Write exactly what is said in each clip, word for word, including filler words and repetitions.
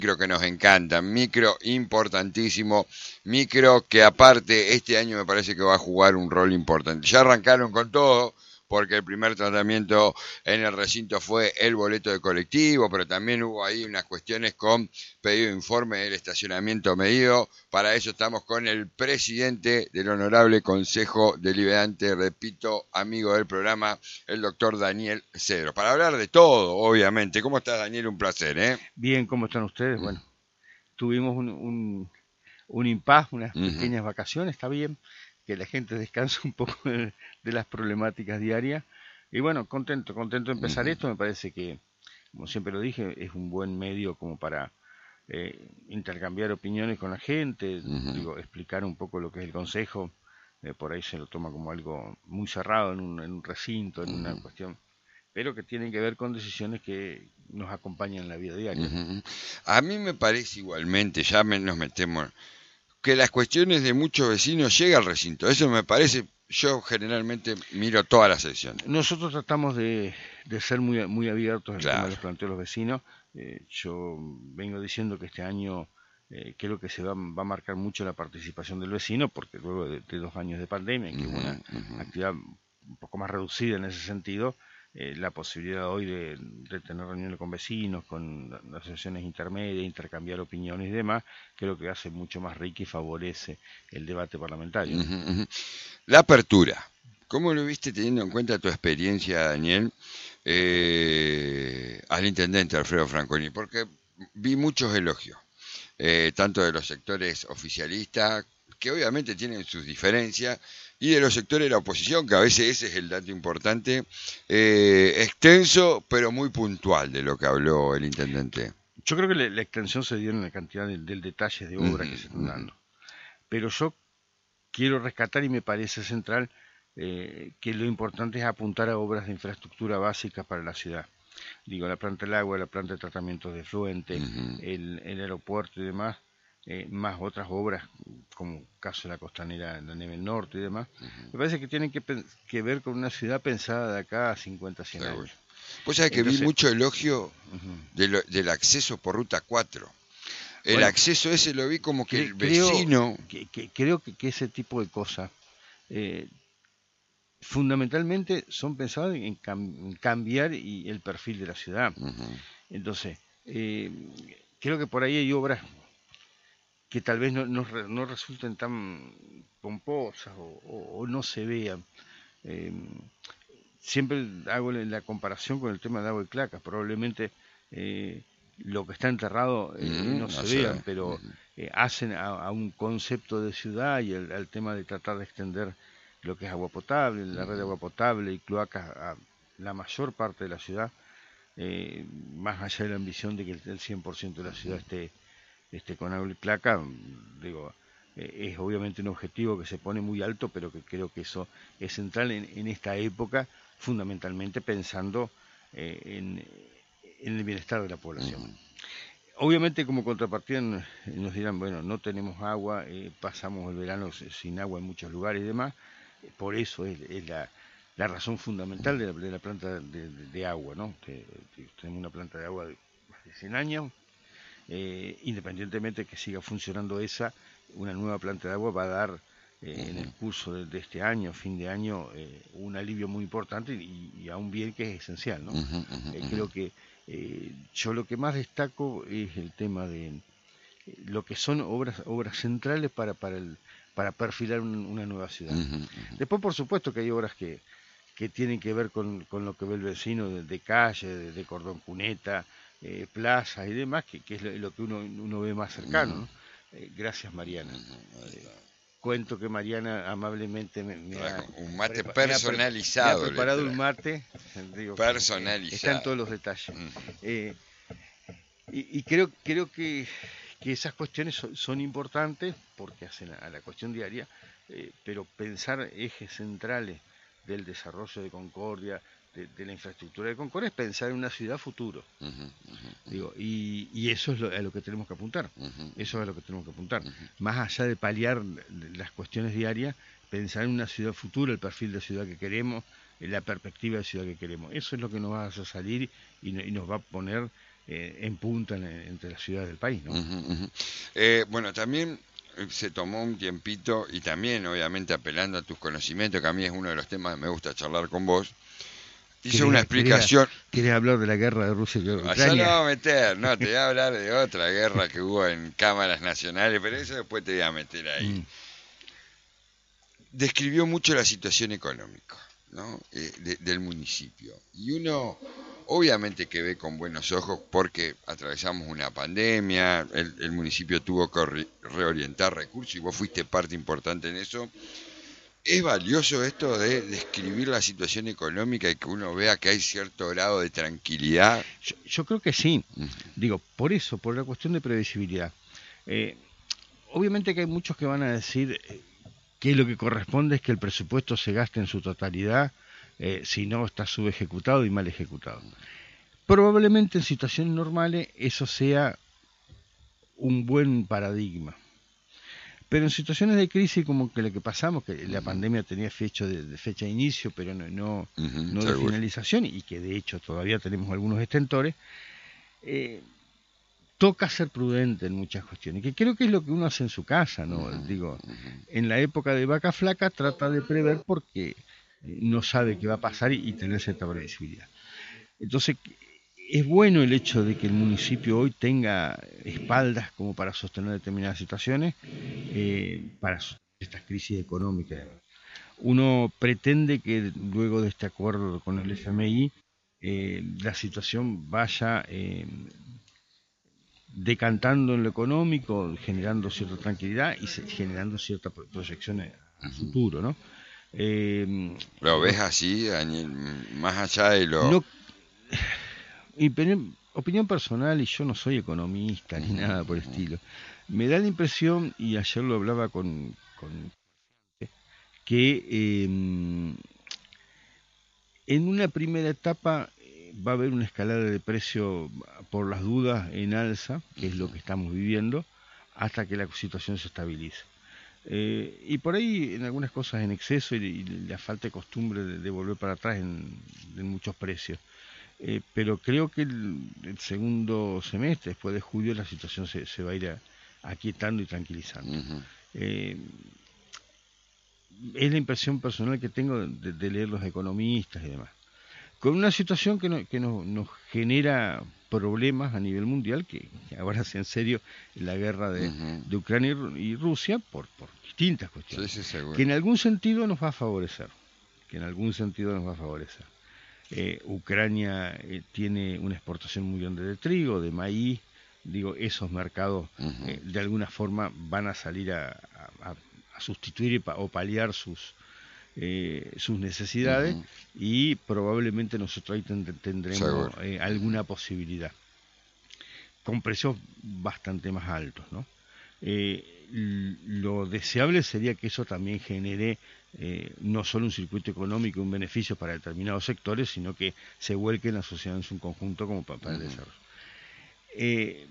micro que nos encantan, micro importantísimo, micro que aparte este año me parece que va a jugar un rol importante. Ya arrancaron con todo, porque el primer tratamiento en el recinto fue el boleto de colectivo, pero también hubo ahí unas cuestiones con pedido de informe del estacionamiento medido. Para eso estamos con el presidente del Honorable Consejo Deliberante, repito, amigo del programa, el doctor Daniel Cedros, para hablar de todo, obviamente. ¿Cómo estás, Daniel? Un placer, ¿eh? Bien, ¿cómo están ustedes? Bueno, tuvimos un, un, un impas, unas Uh-huh. pequeñas vacaciones, está bien, que la gente descanse un poco de, de las problemáticas diarias. Y bueno, contento, contento de empezar Uh-huh. esto, me parece que, como siempre lo dije, es un buen medio como para eh, intercambiar opiniones con la gente, Uh-huh. digo, explicar un poco lo que es el consejo, eh, por ahí se lo toma como algo muy cerrado en un, en un recinto, en una Uh-huh. cuestión, pero que tienen que ver con decisiones que nos acompañan en la vida diaria, ¿no? Uh-huh. A mí me parece igualmente, ya me, nos metemos, que las cuestiones de muchos vecinos llegan al recinto. Eso me parece, yo generalmente miro todas las secciones. Nosotros tratamos de, de ser muy, muy abiertos en el tema de Claro. los planteos de los vecinos. Eh, yo vengo diciendo que este año eh, creo que se va, va, a marcar mucho la participación del vecino, porque luego de, de dos años de pandemia, en que hubo Uh-huh. una Uh-huh. actividad un poco más reducida en ese sentido, eh, la posibilidad hoy de, de, tener reuniones con vecinos, con las asociaciones intermedias, intercambiar opiniones y demás, creo que hace mucho más rico y favorece el debate parlamentario, ¿no? Uh-huh. Uh-huh. La apertura. ¿Cómo lo viste teniendo en cuenta tu experiencia, Daniel, eh, al intendente Alfredo Franconi? Porque vi muchos elogios, eh, tanto de los sectores oficialistas, que obviamente tienen sus diferencias, y de los sectores de la oposición, que a veces ese es el dato importante, eh, extenso, pero muy puntual de lo que habló el intendente. Yo creo que la, la extensión se dio en la cantidad del, del detalle de obra Uh-huh. que se están Uh-huh. dando. Pero yo quiero rescatar y me parece central eh, que lo importante es apuntar a obras de infraestructura básicas para la ciudad. Digo, la planta del agua, la planta de tratamiento de efluente, Uh-huh. el, el aeropuerto y demás, eh, más otras obras, como caso de la costanera, la Nivel Norte y demás, Uh-huh. me parece que tienen que, que ver con una ciudad pensada de acá a cincuenta, cien Seguro. años. Vos sabés que vi Entonces, mucho elogio uh -huh. de lo, del acceso por ruta cuatro. El Bueno, acceso ese lo vi como que cre el creo, vecino. que, que, creo que, que ese tipo de cosas eh, fundamentalmente son pensados en, cam en, cambiar y el perfil de la ciudad. Uh-huh. Entonces, eh, creo que por ahí hay obras que tal vez no, no, no resulten tan pomposas o, o, o no se vean. Eh, siempre hago la comparación con el tema de agua y clacas. Probablemente eh, lo que está enterrado eh, Uh-huh. no No se sé. vean, pero Uh-huh. eh, hacen a, a, un concepto de ciudad y al, al tema de tratar de extender lo que es agua potable, la red de Uh-huh. agua potable y cloacas a la mayor parte de la ciudad, eh, más allá de la ambición de que el cien por ciento de la ciudad esté, esté con agua y claca, digo, eh, es obviamente un objetivo que se pone muy alto, pero que creo que eso es central en, en esta época, fundamentalmente pensando eh, en, en el bienestar de la población. Uh-huh. Obviamente como contrapartida nos dirán, bueno, no tenemos agua, eh, pasamos el verano sin agua en muchos lugares y demás, por eso es, es la, la, razón fundamental de la, de la planta de, de, de, agua, ¿no? Que, que tenemos una planta de agua de más de cien años, eh, independientemente de que siga funcionando esa, una nueva planta de agua va a dar eh, en el Uh-huh. curso de, de, este año, fin de año, eh, un alivio muy importante y, y, a un bien que es esencial, ¿no? Uh-huh. Uh-huh. Eh, creo que eh, yo lo que más destaco es el tema de eh, lo que son obras, obras centrales para, para, el, para perfilar un, una nueva ciudad. Uh-huh. Después, por supuesto, que hay obras que, que tienen que ver con, con lo que ve el vecino de, de calle, de, de cordón cuneta, eh, plazas y demás, que, que es lo, lo, que uno, uno ve más cercano, Uh-huh. ¿no? Eh, gracias, Mariana. Uh-huh. Eh, cuento que Mariana amablemente me, me, ha, Un mate me, ha, pre me ha personalizado le preparado un trae. mate, digo que eh, está en Personalizado. todos los detalles. Uh-huh. Eh, y, y creo, creo que, que esas cuestiones son, son importantes porque hacen a, a la cuestión diaria, eh, pero pensar ejes centrales del desarrollo de Concordia, de, de la infraestructura de Concordia, es pensar en una ciudad futuro. Uh-huh. Uh-huh. Digo, y, y eso es lo, a lo que tenemos que apuntar. Uh-huh. Eso es a lo que tenemos que apuntar. Uh-huh. Más allá de paliar las cuestiones diarias, pensar en una ciudad futura, el perfil de ciudad que queremos, la perspectiva de ciudad que queremos. Eso es lo que nos va a hacer salir y, y nos va a poner eh, en punta en, entre las ciudades del país, ¿no? Uh-huh, uh-huh. Eh, bueno, también se tomó un tiempito y también obviamente apelando a tus conocimientos, que a mí es uno de los temas que me gusta charlar con vos, hizo una ¿Querés, explicación. querés, querés hablar de la guerra de Rusia y Ucrania? Allá lo vamos a meter, no, te voy a hablar de otra guerra que hubo en cámaras nacionales, pero eso después te voy a meter ahí. Mm. Describió mucho la situación económica, ¿no? eh, de, del municipio. Y uno, obviamente que ve con buenos ojos porque atravesamos una pandemia, el, el municipio tuvo que re, reorientar recursos y vos fuiste parte importante en eso. ¿Es valioso esto de describir la situación económica y que uno vea que hay cierto grado de tranquilidad? Yo, yo creo que sí. Uh-huh. Digo, por eso, por la cuestión de previsibilidad. Eh, obviamente que hay muchos que van a decir eh, que lo que corresponde es que el presupuesto se gaste en su totalidad, eh, si no está subejecutado y mal ejecutado. Probablemente en situaciones normales eso sea un buen paradigma. Pero en situaciones de crisis como que la que pasamos, que la uh-huh. pandemia tenía fecha de, de fecha de inicio, pero no, no, uh-huh, no de finalización, y que de hecho todavía tenemos algunos extentores, eh, toca ser prudente en muchas cuestiones, que creo que es lo que uno hace en su casa, ¿no? Uh-huh. Digo, en la época de vaca flaca trata de prever porque no sabe qué va a pasar y, y tener cierta previsibilidad. Entonces, es bueno el hecho de que el municipio hoy tenga espaldas como para sostener determinadas situaciones, eh, para estas crisis económicas. Uno pretende que luego de este acuerdo con el F M I eh, la situación vaya eh, decantando en lo económico, generando cierta tranquilidad y se, generando cierta proyección a futuro, ¿no? Eh, ¿Lo ves así, más allá de lo...? No, opinión personal, y yo no soy economista ni nada por el estilo, me da la impresión, y ayer lo hablaba con, con que eh, en una primera etapa va a haber una escalada de precio por las dudas en alza, que es lo que estamos viviendo, hasta que la situación se estabilice. Eh, y por ahí en algunas cosas en exceso y, y la falta de costumbre de, de volver para atrás en, en muchos precios. Eh, pero creo que el, el segundo semestre, después de julio, la situación se, se va a ir a, aquietando y tranquilizando. Uh-huh. Eh, es la impresión personal que tengo de, de leer los economistas y demás. Con una situación que, no, que no, nos genera problemas a nivel mundial, que, que ahora es en serio la guerra de, uh-huh. de Ucrania y, y Rusia, por, por distintas cuestiones, sí, sí, seguro. Que en algún sentido nos va a favorecer, que en algún sentido nos va a favorecer. Eh, Ucrania eh, tiene una exportación muy grande de trigo, de maíz, digo, esos mercados uh-huh. eh, de alguna forma van a salir a, a, a sustituir y pa, o paliar sus eh, sus necesidades uh-huh. y probablemente nosotros ahí tend- tendremos eh, alguna posibilidad con precios bastante más altos, ¿no? Eh, lo deseable sería que eso también genere eh, no solo un circuito económico y un beneficio para determinados sectores, sino que se vuelque en la sociedad en su conjunto como para, para el desarrollo. Eh,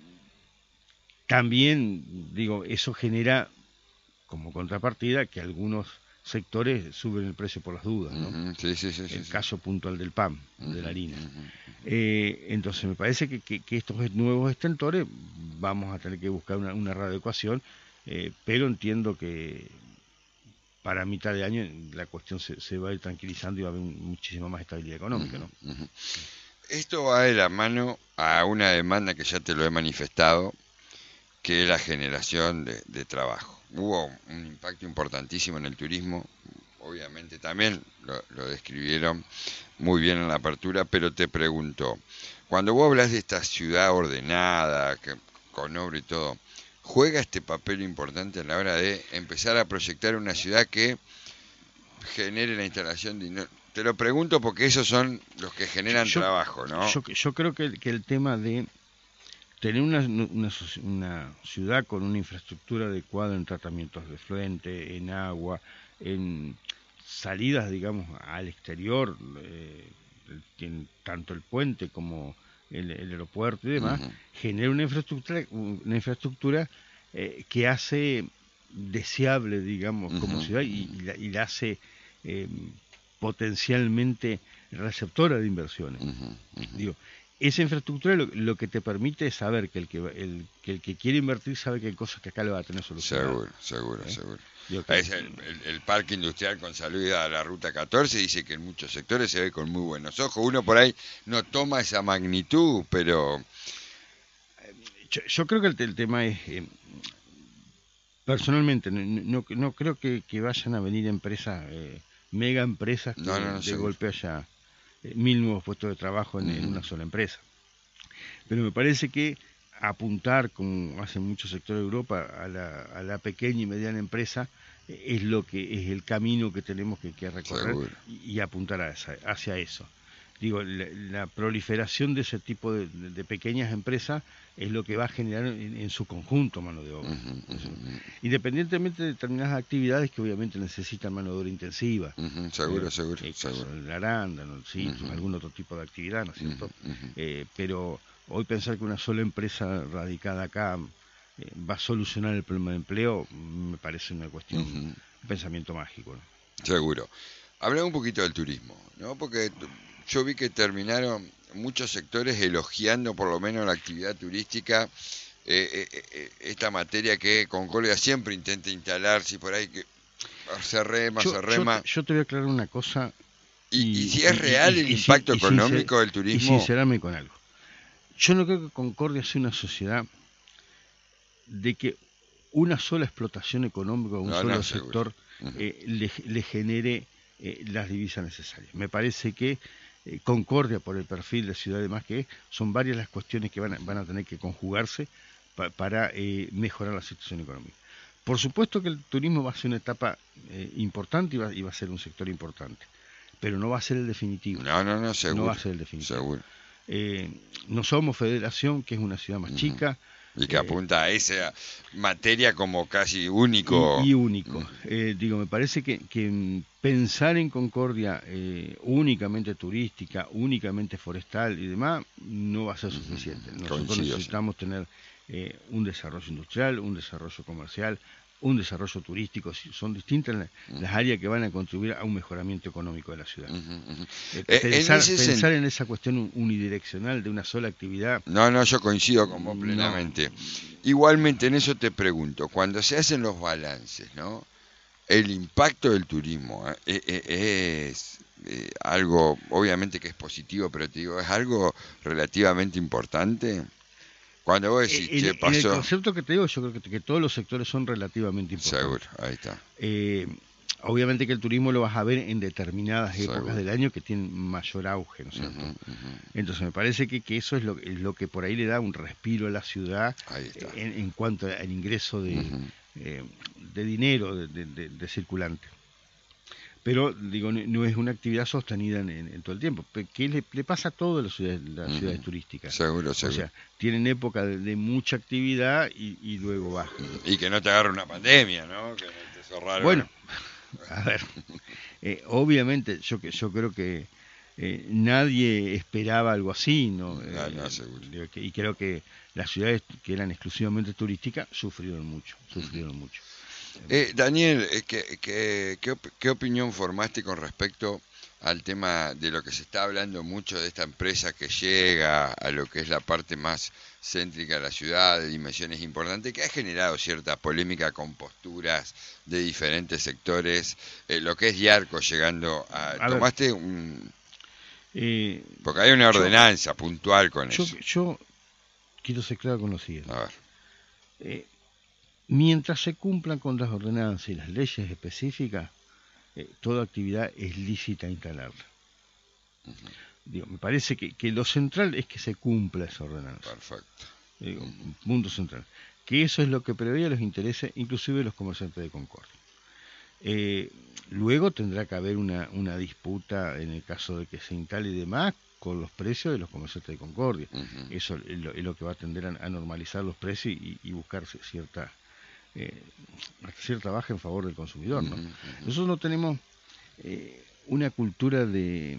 también, digo, eso genera como contrapartida que algunos sectores suben el precio por las dudas, ¿no? Uh-huh. Sí, sí, sí, el sí, caso sí. puntual del pan, Uh-huh. de la harina. Uh-huh. Eh, entonces me parece que, que, que estos nuevos extentores vamos a tener que buscar una, una readecuación, eh, pero entiendo que para mitad de año la cuestión se, se va a ir tranquilizando y va a haber un, muchísima más estabilidad económica, ¿no? Uh-huh. Uh-huh. Esto va de la mano a una demanda que ya te lo he manifestado, que es la generación de, de trabajo. Hubo un impacto importantísimo en el turismo, obviamente también lo, lo describieron muy bien en la apertura, pero te pregunto, cuando vos hablas de esta ciudad ordenada, que, con obra y todo, ¿juega este papel importante a la hora de empezar a proyectar una ciudad que genere la instalación de... Te lo pregunto porque esos son los que generan yo, trabajo, ¿no? Yo, yo creo que, que el tema de tener una, una, una ciudad con una infraestructura adecuada en tratamientos de efluente, en agua, en salidas, digamos, al exterior, eh, en tanto el puente como el, el aeropuerto y demás, uh-huh. genera una infraestructura, una infraestructura eh, que hace deseable, digamos, uh-huh. como ciudad y, y, la, y la hace eh, potencialmente receptora de inversiones. Uh-huh. Uh-huh. Digo, esa infraestructura lo, lo que te permite es saber que el que, el, que el que quiere invertir sabe que hay cosas que acá lo va a tener solucionado. Seguro, seguro, ¿eh? seguro. Que, es el, el, el parque industrial con salida a la ruta catorce dice que en muchos sectores se ve con muy buenos ojos. Uno por ahí no toma esa magnitud, pero... Yo, yo creo que el, el tema es... Eh, personalmente, no, no, no creo que, que vayan a venir empresas, eh, mega empresas, que no, no, no, de golpe haya eh, mil nuevos puestos de trabajo en, uh-huh. en una sola empresa. Pero me parece que apuntar, como hacen muchos sectores de Europa, a la, a la pequeña y mediana empresa eh, es lo que es el camino que tenemos que, que recorrer y, y apuntar a esa, hacia eso. Digo, la, la proliferación de ese tipo de, de, de pequeñas empresas es lo que va a generar en, en su conjunto mano de obra. Uh-huh, uh-huh. Independientemente de determinadas actividades que obviamente necesitan mano de obra intensiva. Uh-huh, seguro, eh, seguro. Eh, seguro. El arándano, el sitio, uh-huh. algún otro tipo de actividad, ¿no es cierto? Uh-huh, uh-huh. Eh, pero hoy pensar que una sola empresa radicada acá eh, va a solucionar el problema de empleo me parece una cuestión, uh-huh. un pensamiento mágico, ¿no? Seguro. Hablamos un poquito del turismo, ¿no? Porque yo vi que terminaron muchos sectores elogiando por lo menos la actividad turística, eh, eh, eh, esta materia que Concordia siempre intenta instalar, si por ahí que se rema, yo, se rema. Yo, yo te voy a aclarar una cosa. Y, y, y si es real y, y, el y, impacto y, económico sincer, del turismo. Y sincerarme con algo. Yo no creo que Concordia sea una sociedad de que una sola explotación económica o un no, solo no, sector uh-huh. eh, le, le genere eh, las divisas necesarias. Me parece que eh, Concordia, por el perfil de ciudad y demás que es, son varias las cuestiones que van a, van a tener que conjugarse pa, para eh, mejorar la situación económica. Por supuesto que el turismo va a ser una etapa eh, importante y va, y va a ser un sector importante, pero no va a ser el definitivo. No, no, no, seguro. No va a ser el definitivo. Seguro. Eh, no somos Federación, que es una ciudad más uh-huh. chica. Y que eh, apunta a esa materia como casi único. Y, y único. Eh, digo, me parece que, que pensar en Concordia eh, únicamente turística, únicamente forestal y demás, no va a ser suficiente. Nosotros Coincido, necesitamos sí. tener eh, un desarrollo industrial, un desarrollo comercial, un desarrollo turístico. Son distintas las, uh-huh. las áreas que van a contribuir a un mejoramiento económico de la ciudad. Uh-huh, uh-huh. Eh, eh, pensar, en, pensar en esa cuestión unidireccional de una sola actividad. No, no, yo coincido con vos plenamente. No. Igualmente en eso te pregunto, cuando se hacen los balances, ¿no? El impacto del turismo ¿eh? es eh, algo, obviamente que es positivo, pero te digo, es algo relativamente importante. Cuando vos decís, en, che, pasó... en el concepto que te digo, yo creo que, que todos los sectores son relativamente importantes. Seguro, ahí está. Eh, obviamente que el turismo lo vas a ver en determinadas Seguro. épocas del año que tienen mayor auge, ¿no es cierto? Uh-huh, uh-huh. Entonces me parece que, que eso es lo, es lo que por ahí le da un respiro a la ciudad en, en cuanto al ingreso de, uh-huh. eh, de dinero, de, de, de circulante. Pero, digo, no, no es una actividad sostenida en, en, en todo el tiempo. ¿Qué le, le pasa a todas las ciudades, las uh-huh. ciudades turísticas? Seguro, seguro. O sea, tienen época de, de mucha actividad y, y luego baja. Y que no te agarre una pandemia, ¿no? Que te cerraron. Bueno, a ver, eh, obviamente yo, yo creo que eh, nadie esperaba algo así, ¿no? No, no, eh, seguro. Y creo que las ciudades que eran exclusivamente turísticas sufrieron mucho, sufrieron uh-huh. mucho. Eh, Daniel, ¿qué, qué, qué, op- ¿qué opinión formaste con respecto al tema de lo que se está hablando mucho de esta empresa que llega a lo que es la parte más céntrica de la ciudad, de dimensiones importantes, que ha generado cierta polémica con posturas de diferentes sectores, eh, lo que es Yarco llegando a... a ¿Tomaste ver, un...? Eh, Porque hay una ordenanza yo, puntual con yo, eso. Yo quiero ser claro con lo siguiente. A ver. Eh, mientras se cumplan con las ordenanzas y las leyes específicas, eh, toda actividad es lícita instalarla. Uh-huh. Digo, me parece que, que lo central es que se cumpla esa ordenanza. Perfecto. Digo, uh-huh. Punto central. Que eso es lo que prevé los intereses, inclusive de los comerciantes de Concordia. Eh, luego tendrá que haber una, una disputa en el caso de que se instale y demás con los precios de los comerciantes de Concordia. Uh-huh. Eso es lo, es lo que va a tender a, a normalizar los precios y, y buscar cierta eh, cierta baja en favor del consumidor, ¿no? Uh-huh, uh-huh. Nosotros no tenemos eh, una cultura de,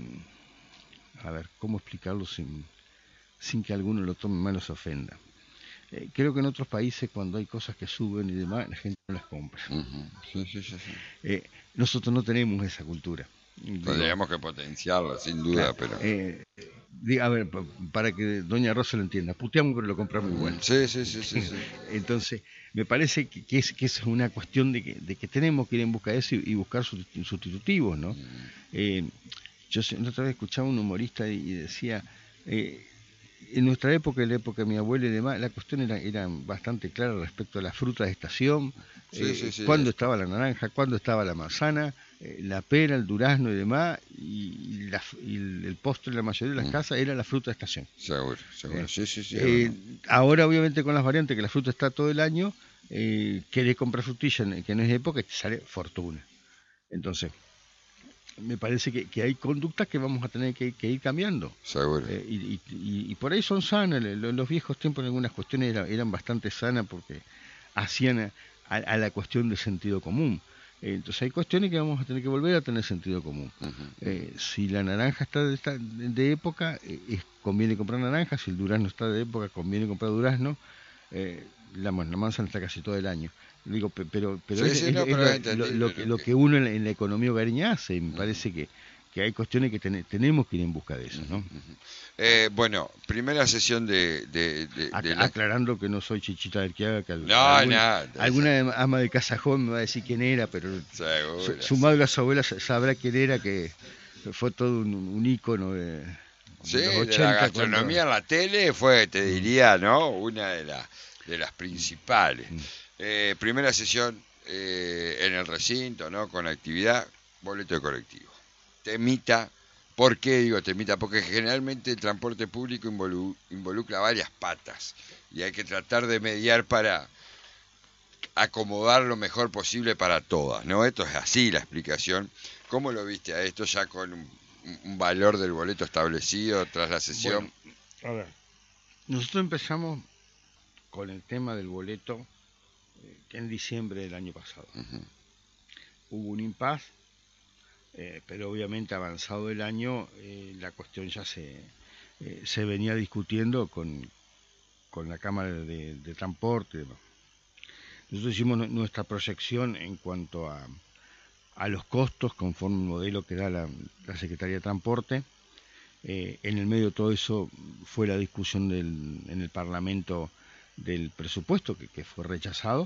a ver, ¿cómo explicarlo sin, sin que alguno lo tome mal o se ofenda? Eh, creo que en otros países cuando hay cosas que suben y demás, la gente no las compra. Uh-huh. Sí, sí, sí, sí. Eh, nosotros no tenemos esa cultura. Tendríamos que potenciarla, sin duda, claro, pero... Eh, A ver, para que doña Rosa lo entienda, puteamos pero lo compramos igual. Sí, sí, sí, sí, sí. Entonces, me parece que, que, es, que es una cuestión de que, de que tenemos que ir en busca de eso y, y buscar sustitutivos, ¿no? Eh, yo otra vez escuchaba a un humorista y, y decía, eh, en nuestra época, en la época de mi abuela y demás, la cuestión era, era bastante clara respecto a las frutas de estación, sí, eh, sí, sí, cuándo estaba la naranja, cuándo estaba la manzana, eh, la pera, el durazno y demás, y, la, y el, el postre en la mayoría de las mm. casas era la fruta de estación. Seguro, seguro, eh, sí, sí, sí. Eh, ahora obviamente con las variantes que la fruta está todo el año, eh, querés comprar frutilla que no es época y te sale fortuna. Entonces, me parece que, que hay conductas que vamos a tener que, que ir cambiando. Seguro. Eh, y, y, y por ahí son sanas. Los, los viejos tiempos en algunas cuestiones era, eran bastante sanas porque hacían a, a, a la cuestión de sentido común. Eh, entonces hay cuestiones que vamos a tener que volver a tener sentido común. Uh-huh. Eh, si la naranja está de, está de época, eh, es, conviene comprar naranja. Si el durazno está de época, conviene comprar durazno. Eh, la, la manzana está casi todo el año. Digo, pero pero sí, es, sí, es, no, es pero lo, lo, lo, que, lo que uno en la, en la economía hogareña hace, y me uh-huh. parece que, que hay cuestiones que ten, tenemos que ir en busca de eso, ¿no? Uh-huh. Eh, bueno, primera sesión de... de, de, Ac- de la... Aclarando que no soy Chichita del Quiaga, que no, alguna, no, alguna ama de casa joven me va a decir quién era, pero su, su madre o su abuela sabrá quién era, que fue todo un, un ícono de, sí, de, los ochenta, de la gastronomía cuando... en la tele fue, te diría, ¿no? Una de, la, de las principales. Mm. Eh, primera sesión eh, en el recinto, ¿no? Con actividad, boleto de colectivo. Temita, ¿por qué digo temita? Porque generalmente el transporte público involu- involucra varias patas y hay que tratar de mediar para acomodar lo mejor posible para todas, ¿no? Esto es así la explicación. ¿Cómo lo viste a esto ya con un, un valor del boleto establecido tras la sesión? Bueno, a ver, nosotros empezamos con el tema del boleto en diciembre del año pasado. Uh-huh. Hubo un impas, eh, pero obviamente avanzado el año, eh, la cuestión ya se, eh, se venía discutiendo con, con la Cámara de, de Transporte. Nosotros hicimos nuestra proyección en cuanto a, a los costos conforme al modelo que da la, la Secretaría de Transporte. Eh, en el medio de todo eso fue la discusión del, en el Parlamento del presupuesto, que, que fue rechazado.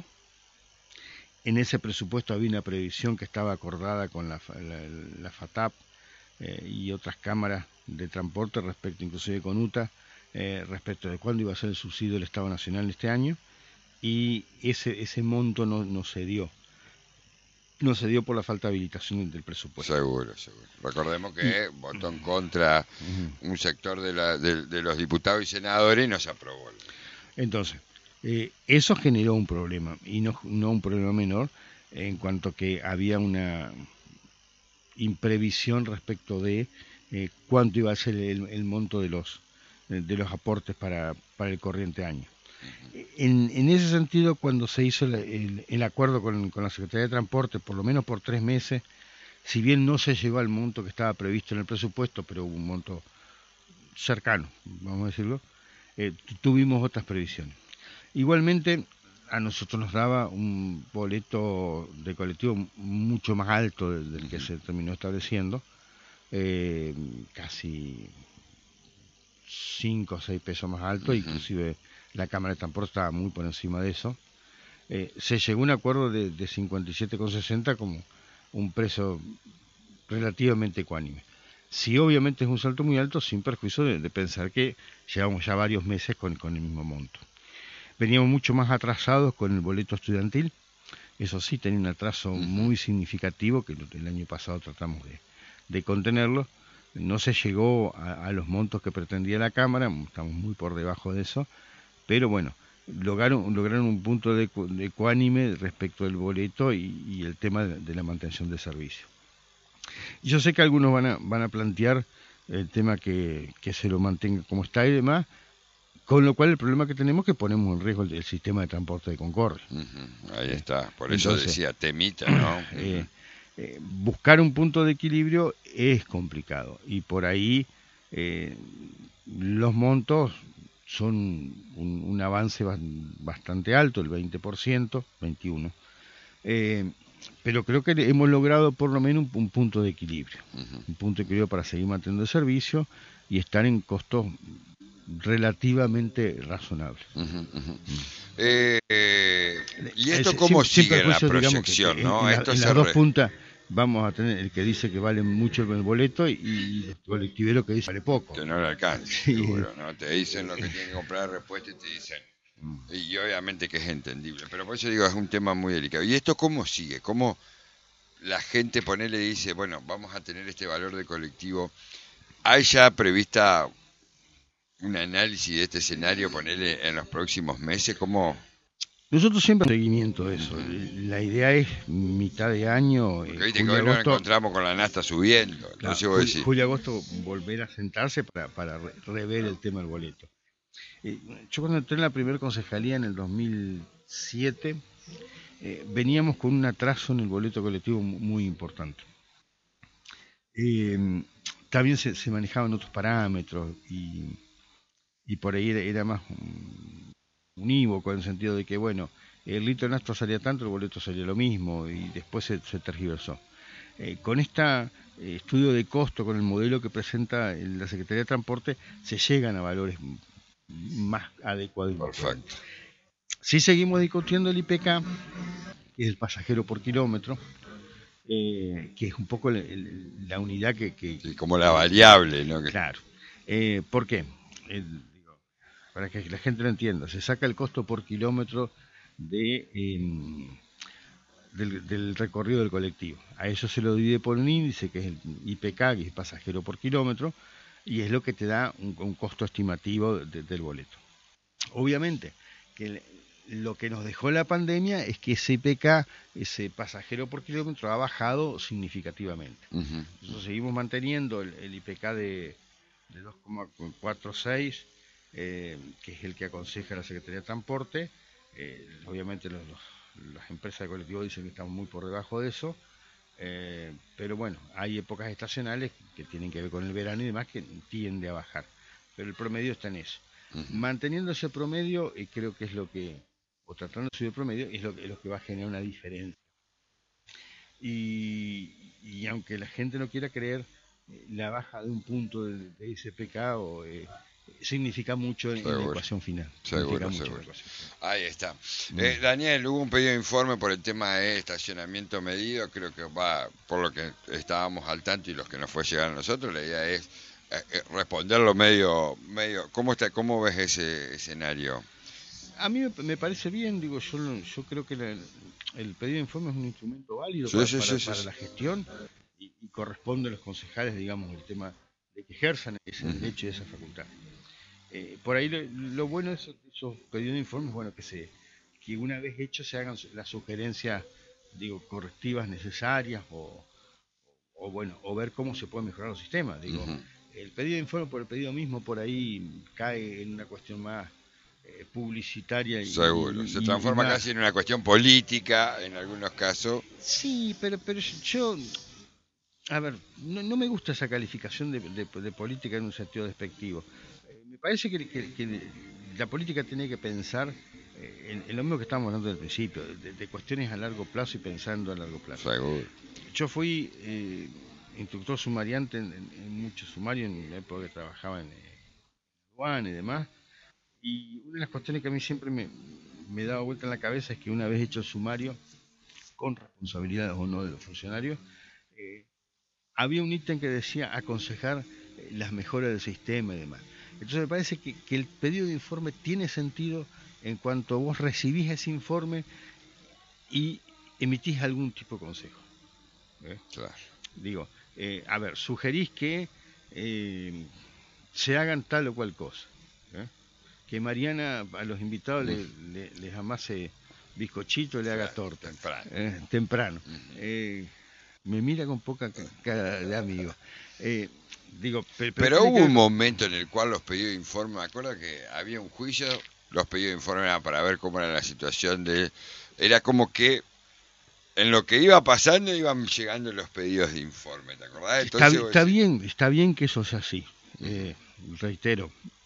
En ese presupuesto había una previsión que estaba acordada con la, la, la FATAP eh, y otras cámaras de transporte, respecto inclusive con U T A, eh, respecto de cuándo iba a ser el subsidio del Estado Nacional este año, y ese, ese monto no, no se dio. No se dio por la falta de habilitación del presupuesto. Seguro, seguro. Recordemos que y, votó en contra uh-huh. un sector de, la, de, de los diputados y senadores y no se aprobó. Entonces, Eh, eso generó un problema, y no, no un problema menor, en cuanto que había una imprevisión respecto de eh, cuánto iba a ser el, el monto de los, de los aportes para, para el corriente año. En, en ese sentido, cuando se hizo el, el, el acuerdo con, con la Secretaría de Transporte, por lo menos por tres meses, si bien no se llegó al monto que estaba previsto en el presupuesto, pero hubo un monto cercano, vamos a decirlo, eh, tuvimos otras previsiones. Igualmente, a nosotros nos daba un boleto de colectivo mucho más alto del, del que se terminó estableciendo, eh, casi cinco o seis pesos más alto, uh-huh. Inclusive la Cámara de Transporte estaba muy por encima de eso. Eh, se llegó a un acuerdo de, de cincuenta y siete con sesenta como un precio relativamente ecuánime. Sí, obviamente es un salto muy alto, sin perjuicio de, de pensar que llevamos ya varios meses con, con el mismo monto. Veníamos mucho más atrasados con el boleto estudiantil, eso sí, tenía un atraso uh-huh. muy significativo, que el año pasado tratamos de, de contenerlo. No se llegó a, a los montos que pretendía la Cámara, estamos muy por debajo de eso, pero bueno, lograron, lograron un punto de, de ecuánime respecto del boleto y, y el tema de, de la mantención de servicio. Y yo sé que algunos van a, van a plantear el tema que, que se lo mantenga como está y demás, con lo cual el problema que tenemos es que ponemos en riesgo el, el sistema de transporte de Concordia. Uh-huh. Ahí está, por Entonces, eso decía temita, ¿no? Eh, eh, buscar un punto de equilibrio es complicado y por ahí eh, los montos son un, un avance bastante alto, el veinte por ciento, veintiuno por ciento. Eh, pero creo que hemos logrado por lo menos un, un punto de equilibrio, Uh-huh. un punto de equilibrio para seguir manteniendo el servicio y estar en costos relativamente razonables. Uh-huh, uh-huh. Mm. Eh, eh, ¿Y esto es, cómo sin, sigue sin en la digamos, proyección? Que, ¿no? En, en, esto la, en se las dos re... puntas vamos a tener el que dice que vale mucho el boleto y, y el colectivero que dice que vale poco. Que no le alcanza, sí. Seguro, ¿no? Te dicen lo que tienen que comprar de repuesto y te dicen... Y obviamente que es entendible, pero por eso digo, es un tema muy delicado. ¿Y esto cómo sigue? ¿Cómo la gente, ponele, dice, bueno, vamos a tener este valor de colectivo? ¿Hay ya prevista un análisis de este escenario, ponele, en los próximos meses? ¿Cómo...? Nosotros siempre hacemos seguimiento de eso. La idea es mitad de año. Porque eh, viste julio, que hoy agosto, nos encontramos con la nafta subiendo. Entonces claro, vos julio, decís... julio, agosto, volver a sentarse para, para rever el tema del boleto. Eh, yo cuando entré en la primera concejalía en el dos mil siete, eh, veníamos con un atraso en el boleto colectivo muy importante. Eh, también se, se manejaban otros parámetros y, y por ahí era, era más un, unívoco en el sentido de que, bueno, el litro de nafta salía tanto, el boleto salía lo mismo y después se, se tergiversó. Eh, con este eh, estudio de costo, con el modelo que presenta la Secretaría de Transporte, se llegan a valores más adecuados. Perfecto. Si seguimos discutiendo el I P K, que es el pasajero por kilómetro, eh, que es un poco el, el, la unidad que... que sí, como la variable, ¿no? Claro. Eh, ¿Por qué? Eh, digo, para que la gente lo entienda, se saca el costo por kilómetro de... Eh, Del, del recorrido del colectivo. A eso se lo divide por un índice que es el I P K, que es pasajero por kilómetro, y es lo que te da un, un costo estimativo de, del boleto. Obviamente, que lo que nos dejó la pandemia es que ese I P K, ese pasajero por kilómetro, ha bajado significativamente. Uh-huh. Nosotros seguimos manteniendo el, el I P K de, de dos coma cuarenta y seis, eh, que es el que aconseja la Secretaría de Transporte. Eh, obviamente los, los las empresas de colectivo dicen que estamos muy por debajo de eso, eh, pero bueno, hay épocas estacionales que tienen que ver con el verano y demás que tiende a bajar, pero el promedio está en eso. Uh-huh. Manteniendo ese promedio, eh, creo que es lo que, o tratando de subir el promedio, es lo que, es lo que va a generar una diferencia. Y, y aunque la gente no quiera creer, eh, la baja de un punto de, de ese P K o... Eh, significa mucho en, en la ecuación final. Seguro, seguro. Ecuación final. Ahí está. Mm. Eh, Daniel, hubo un pedido de informe por el tema de estacionamiento medido, creo que va, por lo que estábamos al tanto y los que nos fue llegar a nosotros, la idea es eh, responderlo medio, medio, ¿cómo está, cómo ves ese escenario? A mí me parece bien, digo, yo, yo creo que la, el pedido de informe es un instrumento válido sí, para, sí, para, sí, para sí. la gestión y, y corresponde a los concejales, digamos, el tema de que ejerzan ese uh-huh. derecho y esa facultad. Eh, por ahí lo, lo bueno de esos, esos pedidos de informes, bueno, que se que una vez hechos se hagan las sugerencias, digo, correctivas necesarias o, o bueno, o ver cómo se puede mejorar los sistemas. Digo, uh-huh. el pedido de informe por el pedido mismo por ahí cae en una cuestión más eh, publicitaria y seguro, y, se transforma y más... casi en una cuestión política en algunos casos. Sí, pero pero yo a ver, no, no me gusta esa calificación de, de, de política en un sentido despectivo. Me parece que, que, que la política tiene que pensar eh, en, en lo mismo que estamos hablando al principio, de, de cuestiones a largo plazo y pensando a largo plazo. Seguro. Yo fui eh, instructor sumariante en, en, en muchos sumarios, en la época que trabajaba en aduana eh, y demás, y una de las cuestiones que a mí siempre me, me daba vuelta en la cabeza es que una vez hecho el sumario, con responsabilidades o no de los funcionarios, eh, había un ítem que decía aconsejar eh, las mejoras del sistema y demás. Entonces me parece que, que el pedido de informe tiene sentido en cuanto vos recibís ese informe y emitís algún tipo de consejo. ¿Eh? Claro. Digo, eh, a ver, sugerís que eh, se hagan tal o cual cosa. ¿Eh? Que Mariana a los invitados le, le, les amase bizcochito, le haga claro, torta. Temprano. Eh, temprano. Uh-huh. Eh, me mira con poca cara de amigo. Eh, Digo, pero, pero, pero hubo que... un momento en el cual los pedidos de informe, me acuerdo que había un juicio, los pedidos de informe eran para ver cómo era la situación de... Era como que en lo que iba pasando iban llegando los pedidos de informe, ¿te acordás? Entonces, está, está bien, está bien que eso sea así, uh-huh. eh, reitero.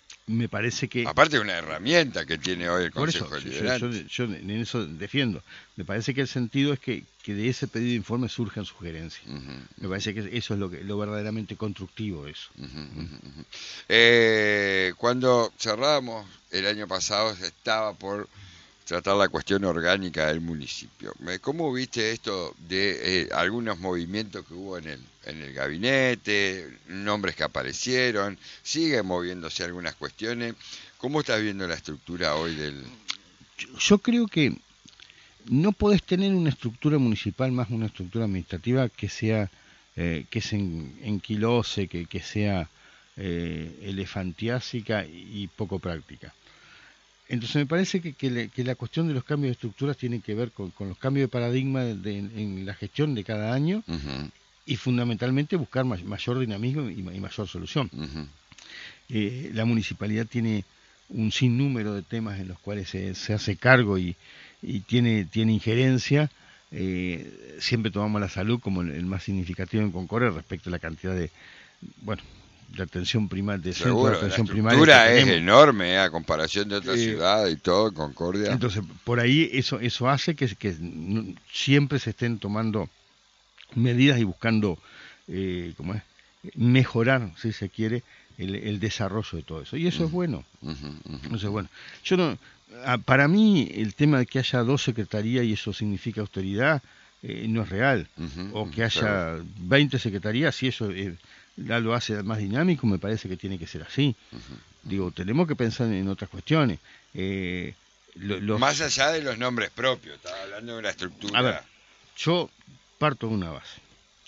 me parece que... Aparte de una herramienta que tiene hoy el Consejo Por eso, Deliberante. yo, yo, yo en eso defiendo. Me parece que el sentido es que, que de ese pedido de informe surjan sugerencias. Uh-huh, uh-huh. Me parece que eso es lo, que, lo verdaderamente constructivo. Eso. Uh-huh, uh-huh. Eh, cuando cerramos el año pasado se estaba por tratar la cuestión orgánica del municipio. ¿Cómo viste esto de eh, algunos movimientos que hubo en el, en el gabinete, nombres que aparecieron? ¿Siguen moviéndose algunas cuestiones? ¿Cómo estás viendo la estructura hoy del...? Yo creo que no podés tener una estructura municipal más una estructura administrativa que sea eh, que se enquilose, que, que sea eh, elefantiásica y poco práctica. Entonces me parece que, que, le, que la cuestión de los cambios de estructuras tiene que ver con, con los cambios de paradigma de, de, en la gestión de cada año uh-huh. y fundamentalmente buscar may, mayor dinamismo y, y mayor solución. Uh-huh. Eh, la municipalidad tiene un sinnúmero de temas en los cuales se, se hace cargo y, y tiene, tiene injerencia. Eh, siempre tomamos la salud como el, el más significativo en Concordia respecto a la cantidad de, bueno, de atención primaria, de Seguro, centro de atención la primaria. La estructura es enorme eh, a comparación de otras eh, ciudades y todo, Concordia. Entonces, por ahí eso eso hace que, que no, siempre se estén tomando medidas y buscando, eh, ¿cómo es? mejorar, si se quiere, el, el desarrollo de todo eso. Y eso uh-huh. es bueno. Uh-huh, uh-huh. Eso es bueno. Yo no, para mí, el tema de que haya dos secretarías y eso significa austeridad, eh, no es real. Uh-huh, o que haya claro. veinte secretarías, si eso eh, ya lo hace más dinámico, me parece que tiene que ser así. Uh-huh. Digo, tenemos que pensar en otras cuestiones. Eh, lo, los... Más allá de los nombres propios, estaba hablando de la estructura. A ver, yo parto de una base.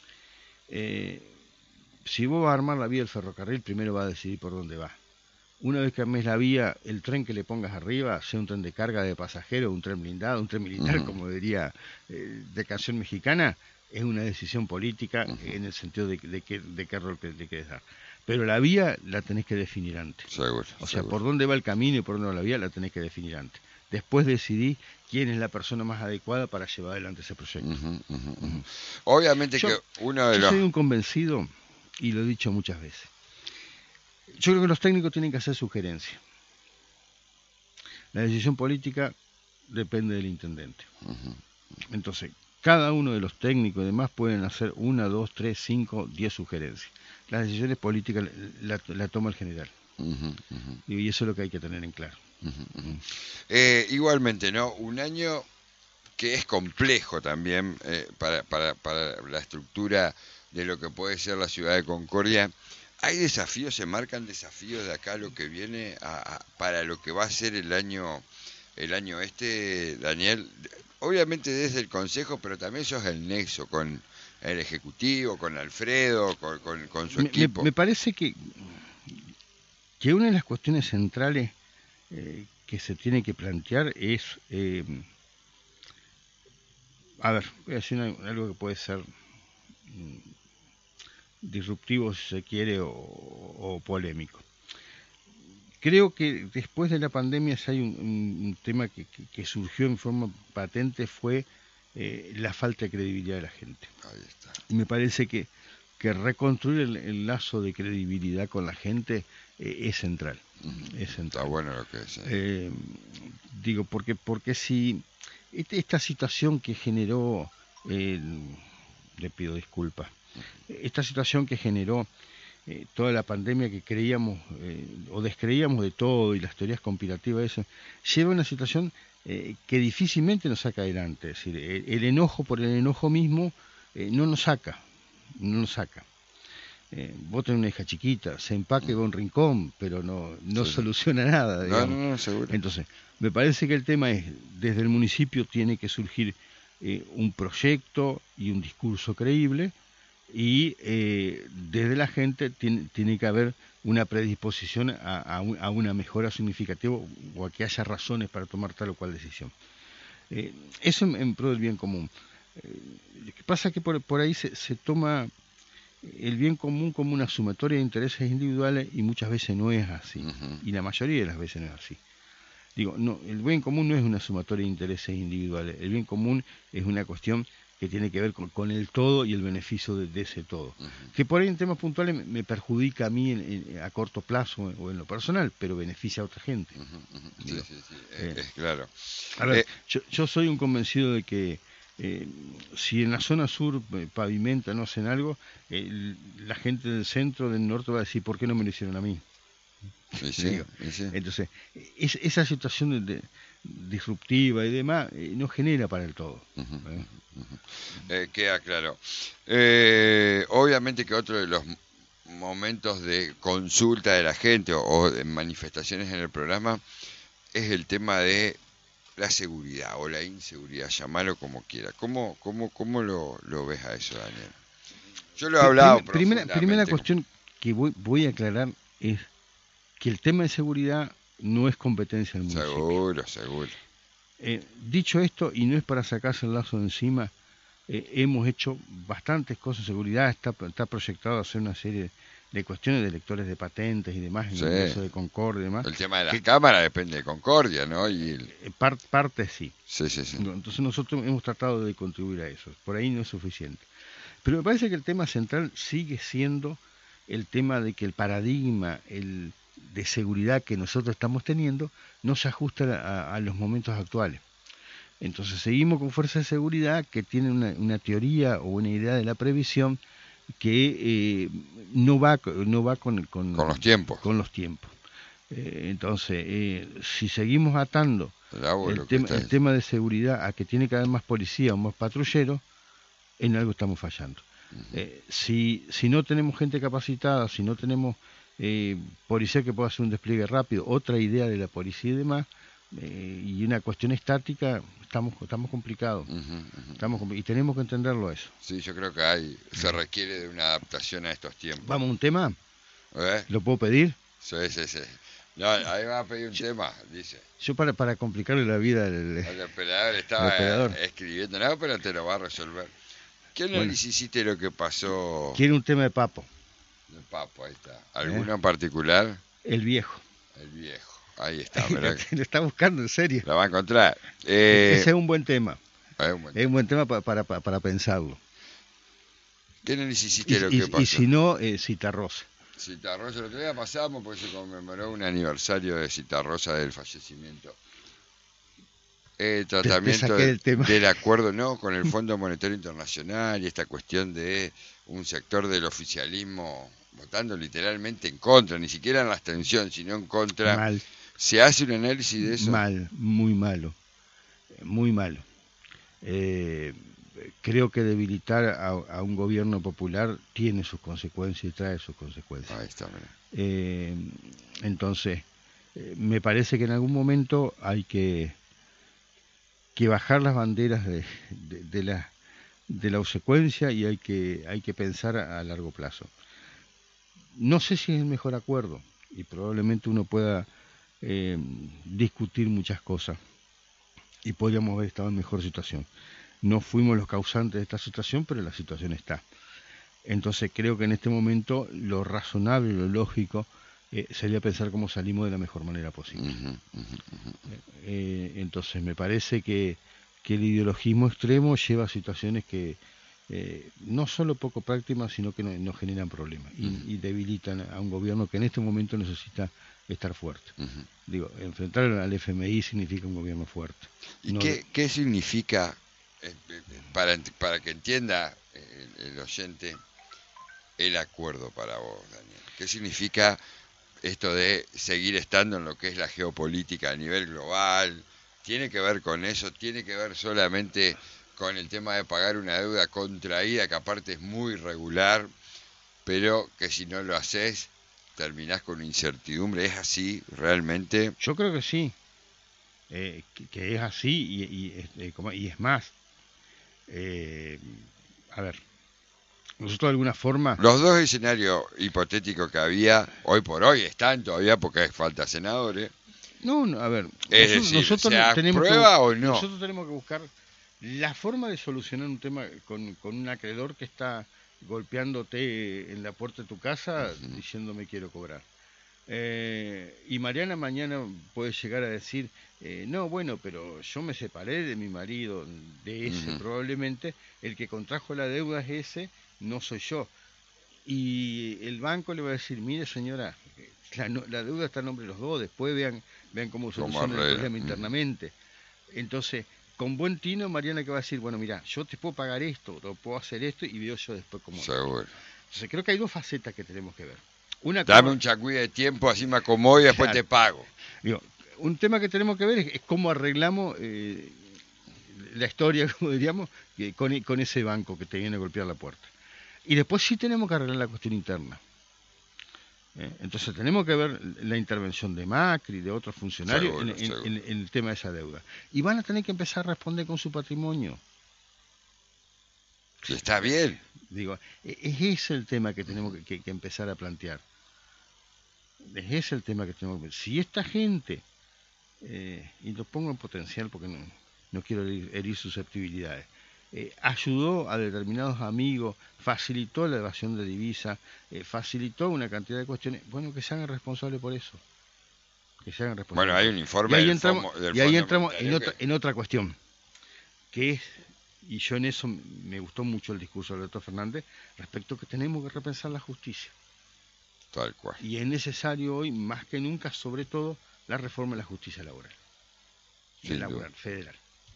Eh, si vos vas a armar la vía del ferrocarril, primero vas a decidir por dónde va. Una vez que armes la vía, el tren que le pongas arriba, sea un tren de carga de pasajeros, un tren blindado, un tren militar, uh-huh. como diría eh, de canción mexicana, es una decisión política uh-huh. en el sentido de, de, qué, de qué rol le querés dar. Pero la vía la tenés que definir antes. Seguro, o sea, seguro. por dónde va el camino y por dónde va la vía la tenés que definir antes. Después decidí quién es la persona más adecuada para llevar adelante ese proyecto. Uh-huh, uh-huh, uh-huh. Obviamente yo, que uno de yo los... soy un convencido, y lo he dicho muchas veces, yo creo que los técnicos tienen que hacer sugerencias. La decisión política depende del intendente. Uh-huh. Entonces, cada uno de los técnicos y demás pueden hacer una, dos, tres, cinco, diez sugerencias. Las decisiones políticas la, la, la toma el general. Uh-huh, uh-huh. Y eso es lo que hay que tener en claro. Uh-huh, uh-huh. Eh, igualmente, ¿no? Un año que es complejo también eh, para, para, para la estructura de lo que puede ser la ciudad de Concordia. ¿Hay desafíos, se marcan desafíos de acá lo que viene a, a, para lo que va a ser el año el año este, Daniel? Obviamente desde el Consejo, pero también sos el nexo con el Ejecutivo, con Alfredo, con, con, con su me, equipo. Me, me parece que, que una de las cuestiones centrales eh, que se tiene que plantear es... Eh, a ver, voy a decir una, algo que puede ser... disruptivo si se quiere o, o polémico. Creo que después de la pandemia si hay un, un tema que, que, que surgió en forma patente fue eh, la falta de credibilidad de la gente. Ahí está. Y me parece que, que reconstruir el, el lazo de credibilidad con la gente eh, es central. Uh-huh. Es central. Está bueno lo que es. Eh. Eh, digo, porque, porque si esta situación que generó, eh, le pido disculpas, esta situación que generó eh, toda la pandemia, que creíamos eh, o descreíamos de todo y las teorías conspirativas de eso, lleva a una situación eh, que difícilmente nos saca adelante. Es decir, el, el enojo por el enojo mismo eh, no nos saca, no nos saca. Eh, vos tenés una hija chiquita, se empaque con un rincón, pero no, no sí. soluciona nada. Digamos. No, no, no, seguro. Entonces, me parece que el tema es, desde el municipio tiene que surgir eh, un proyecto y un discurso creíble, y eh, desde la gente tiene, tiene que haber una predisposición a, a, un, a una mejora significativa o a que haya razones para tomar tal o cual decisión. Eh, eso en, en pro del bien común. Eh, lo que pasa es que por, por ahí se, se toma el bien común como una sumatoria de intereses individuales y muchas veces no es así. Uh-huh. Y la mayoría de las veces no es así. Digo, no, el bien común no es una sumatoria de intereses individuales. El bien común es una cuestión que tiene que ver con, con el todo y el beneficio de, de ese todo. Uh-huh. Que por ahí en temas puntuales me, me perjudica a mí en, en, a corto plazo o en lo personal, pero beneficia a otra gente. Uh-huh, uh-huh. Sí, sí, sí, eh, es, es claro. A ver, eh, yo, yo soy un convencido de que eh, si en la zona sur eh, pavimentan, no hacen algo, eh, la gente del centro, del norte va a decir, ¿por qué no me lo hicieron a mí? Y sí, y sí. Entonces, es, esa situación de, de, disruptiva y demás eh, no genera para el todo. Uh-huh, ¿eh? Uh-huh. Eh, queda claro. Eh, obviamente que otro de los momentos de consulta de la gente o, o de manifestaciones en el programa es el tema de la seguridad o la inseguridad, llamarlo como quiera. ¿Cómo, cómo, cómo lo, lo ves a eso, Daniel? Yo lo he hablado Prim, primera, primera cuestión que voy, voy a aclarar es que el tema de seguridad no es competencia del municipio. Seguro, seguro. Eh, dicho esto, y no es para sacarse el lazo de encima, eh, hemos hecho bastantes cosas de seguridad, está, está proyectado hacer una serie de cuestiones de lectores de patentes y demás, sí. En el caso de Concordia y demás. El tema de las que, cámaras depende de Concordia, ¿no? Y el... part, parte sí. Sí, sí, sí. Entonces nosotros hemos tratado de contribuir a eso, por ahí no es suficiente. Pero me parece que el tema central sigue siendo el tema de que el paradigma el de seguridad que nosotros estamos teniendo no se ajusta a, a los momentos actuales. Entonces seguimos con fuerzas de seguridad que tienen una, una teoría o una idea de la previsión que eh, no va no va con, con, con los tiempos. Con los tiempos. Eh, entonces, eh, si seguimos atando el, el, tema, el tema de seguridad a que tiene que haber más policía o más patrulleros, en algo estamos fallando. Uh-huh. Eh, si, si no tenemos gente capacitada, si no tenemos eh, policía que pueda hacer un despliegue rápido, otra idea de la policía y demás, eh, y una cuestión estática, estamos estamos complicados. Uh-huh, uh-huh. Estamos, y tenemos que entenderlo eso. Sí, yo creo que hay se requiere de una adaptación a estos tiempos. ¿Vamos a un tema? ¿Eh? ¿Lo puedo pedir? Sí, sí, sí. No, ahí va a pedir un yo, tema, dice. Yo para, para complicarle la vida al, el operador estaba el operador. escribiendo, no, pero te lo va a resolver. ¿Qué análisis bueno, hiciste lo que pasó? Quiere un tema de Papo. De Papo, ahí está. ¿Alguno ¿Eh? en particular? El viejo. El viejo, ahí está. ¿Verdad? Lo está buscando, en serio. Lo va a encontrar. Eh, Ese es un buen tema. Es un buen tema, es un buen tema para, para, para, para pensarlo. ¿Qué análisis hiciste y, lo y, que pasó? Y si no, eh, Citarrosa. Citarrosa, el otro día pasamos porque se conmemoró un aniversario de Citarrosa del fallecimiento. El tratamiento te, te de, tema. del acuerdo no con el Fondo Monetario Internacional y esta cuestión de un sector del oficialismo votando literalmente en contra, ni siquiera en la abstención, sino en contra. Mal. ¿Se hace un análisis de eso? Mal, muy malo, muy malo. Eh, creo que debilitar a, a un gobierno popular tiene sus consecuencias y trae sus consecuencias. Ahí está, mira. Eh, entonces, eh, me parece que en algún momento hay que que bajar las banderas de, de, de la de la obsecuencia y hay que hay que pensar a, a largo plazo. No sé si es el mejor acuerdo y probablemente uno pueda eh, discutir muchas cosas y podríamos haber estado en mejor situación. No fuimos los causantes de esta situación, pero la situación está. Entonces creo que en este momento lo razonable, lo lógico eh, sería pensar cómo salimos de la mejor manera posible. Uh-huh, uh-huh, uh-huh. Eh, entonces me parece que, que el ideologismo extremo lleva a situaciones que eh, no solo poco prácticas, sino que nos no generan problemas y, uh-huh. y debilitan a un gobierno que en este momento necesita estar fuerte. Uh-huh. Digo, enfrentar al F M I significa un gobierno fuerte. ¿Y no qué, de... qué significa, eh, para, para que entienda el, el oyente, el acuerdo para vos, Daniel? ¿Qué significa esto de seguir estando en lo que es la geopolítica a nivel global? ¿Tiene que ver con eso? ¿Tiene que ver solamente con el tema de pagar una deuda contraída que aparte es muy regular, pero que si no lo haces terminás con incertidumbre? ¿Es así realmente? Yo creo que sí, eh, que, que es así y, y, y, y es más. Eh, a ver, nosotros de alguna forma... Los dos escenarios hipotéticos que había, hoy por hoy están todavía porque falta senadores. No, no, a ver, es nosotros, decir, nosotros ¿se tenemos aprueba que, o no? Nosotros tenemos que buscar la forma de solucionar un tema con, con un acreedor que está golpeándote en la puerta de tu casa uh-huh. diciendo me quiero cobrar. Eh, y Mariana mañana puede llegar a decir, eh, no, bueno, pero yo me separé de mi marido, de ese Ujú. probablemente, el que contrajo la deuda es ese, no soy yo. Y el banco le va a decir, mire señora, la, no- la deuda está a nombre de los dos, después vean, vean cómo Como solucionan el arregla. problema Ujú. internamente. Entonces, con buen tino, Mariana que va a decir, bueno, mira, yo te puedo pagar esto, o puedo hacer esto, y veo yo después cómo. Seguro. Entonces, creo que hay dos facetas que tenemos que ver. Una, Dame cómo, un changüí de tiempo, así me acomodo y después claro, te pago. digo, un tema que tenemos que ver es, es cómo arreglamos eh, la historia, como diríamos, que con, e- con ese banco que te viene a golpear la puerta. Y después sí tenemos que arreglar la cuestión interna. ¿eh? Entonces tenemos que ver la intervención de Macri, de otros funcionarios en, Seguro, en- seguro. en- en el tema de esa deuda. Y van a tener que empezar a responder con su patrimonio. Y está bien. Digo, e- es ese el tema que tenemos que, que- que empezar a plantear. Es ese el tema que tenemos que ver. Si esta gente, eh, y lo pongo en potencial porque no, no quiero herir, herir susceptibilidades, eh, ayudó a determinados amigos, facilitó la evasión de divisas, eh, facilitó una cantidad de cuestiones, bueno, que se hagan responsables por eso. Que se hagan responsables Bueno, hay por un eso. informe Y ahí del, entramos, fomo- del y ahí Fondo entramos en, Monetario otra, que... en otra cuestión, que es, y yo en eso me gustó mucho el discurso de Alberto Fernández, respecto a que tenemos que repensar la justicia. Tal cual. Y es necesario hoy, más que nunca, sobre todo, la reforma de la justicia laboral. Y Sin laboral, duda. federal.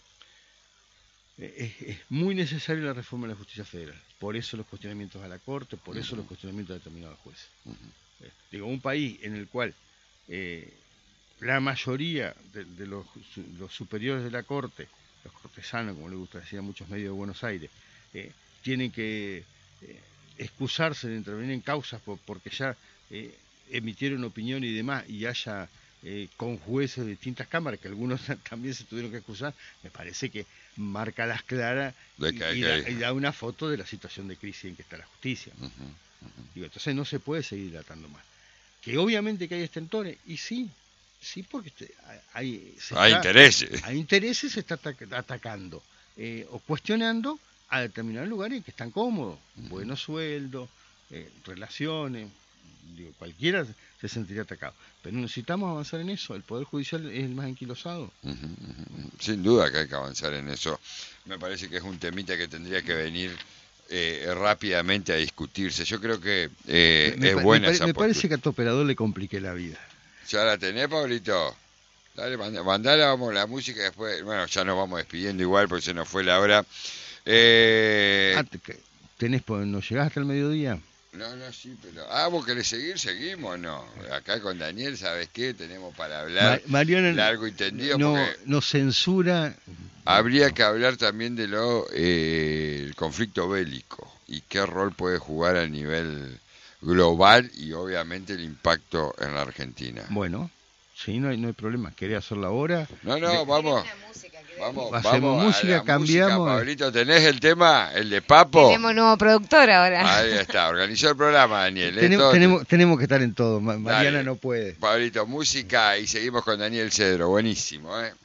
Eh, Es, es muy necesaria la reforma de la justicia federal. Por eso los cuestionamientos a la Corte, por eso Ujú. los cuestionamientos a determinados jueces. Ujú. Eh, digo, un país en el cual eh, la mayoría de, de los, su- los superiores de la Corte, los cortesanos, como le gusta decir a muchos medios de Buenos Aires, eh, tienen que eh, excusarse de intervenir en causas por- porque ya eh, emitieron opinión y demás, y haya eh, con jueces de distintas cámaras, que algunos también se tuvieron que excusar, me parece que marca las claras De y, que hay y que- da, y da una foto de la situación de crisis en que está la justicia. Ujú, ujú. Digo, entonces no se puede seguir dilatando más. Que obviamente que hay extentores, y sí, sí, porque este, hay, se Hay está- intereses. hay intereses, se está atac- atacando eh, o cuestionando a determinados lugares que están cómodos, Ujú. buenos sueldos, eh, relaciones, digo, cualquiera se sentiría atacado. Pero necesitamos avanzar en eso, el Poder Judicial es el más anquilosado. Ujú, ujú. Sin duda que hay que avanzar en eso. Me parece que es un temita que tendría que venir eh, rápidamente a discutirse. Yo creo que eh, me, es pa- me buena pare- esa me postura. parece que a tu operador le compliqué la vida. ¿Ya la tenés, Pablito? Dale, manda- mandala, vamos la música y después, bueno, ya nos vamos despidiendo igual porque se nos fue la hora. Eh, Ah, te- que- tenés, po- ¿no llegás hasta el mediodía? no, no, sí, pero... Ah, ¿vos querés seguir? ¿Seguimos? No. Acá con Daniel, ¿sabes qué? Tenemos para hablar Ma- Mariana largo y tendido no, porque nos censura. habría que hablar también de lo eh, el conflicto bélico y qué rol puede jugar a nivel global y obviamente el impacto en la Argentina. Bueno, sí, no hay, no hay problema. ¿Querés hacerlo ahora? No, no, De- vamos. Una música, ¿querés? Vamos, Hacemos vamos a música, la cambiamos. música, Pablito, ¿tenés el tema? ¿El de Papo? Tenemos nuevo productor ahora. Ahí está, organizó el programa, Daniel. ¿eh? Tenemos, Todo- tenemos, tenemos que estar en todo. Ma- Mariana Dale. no puede. Pablito, música y seguimos con Daniel Cedro, buenísimo, ¿eh?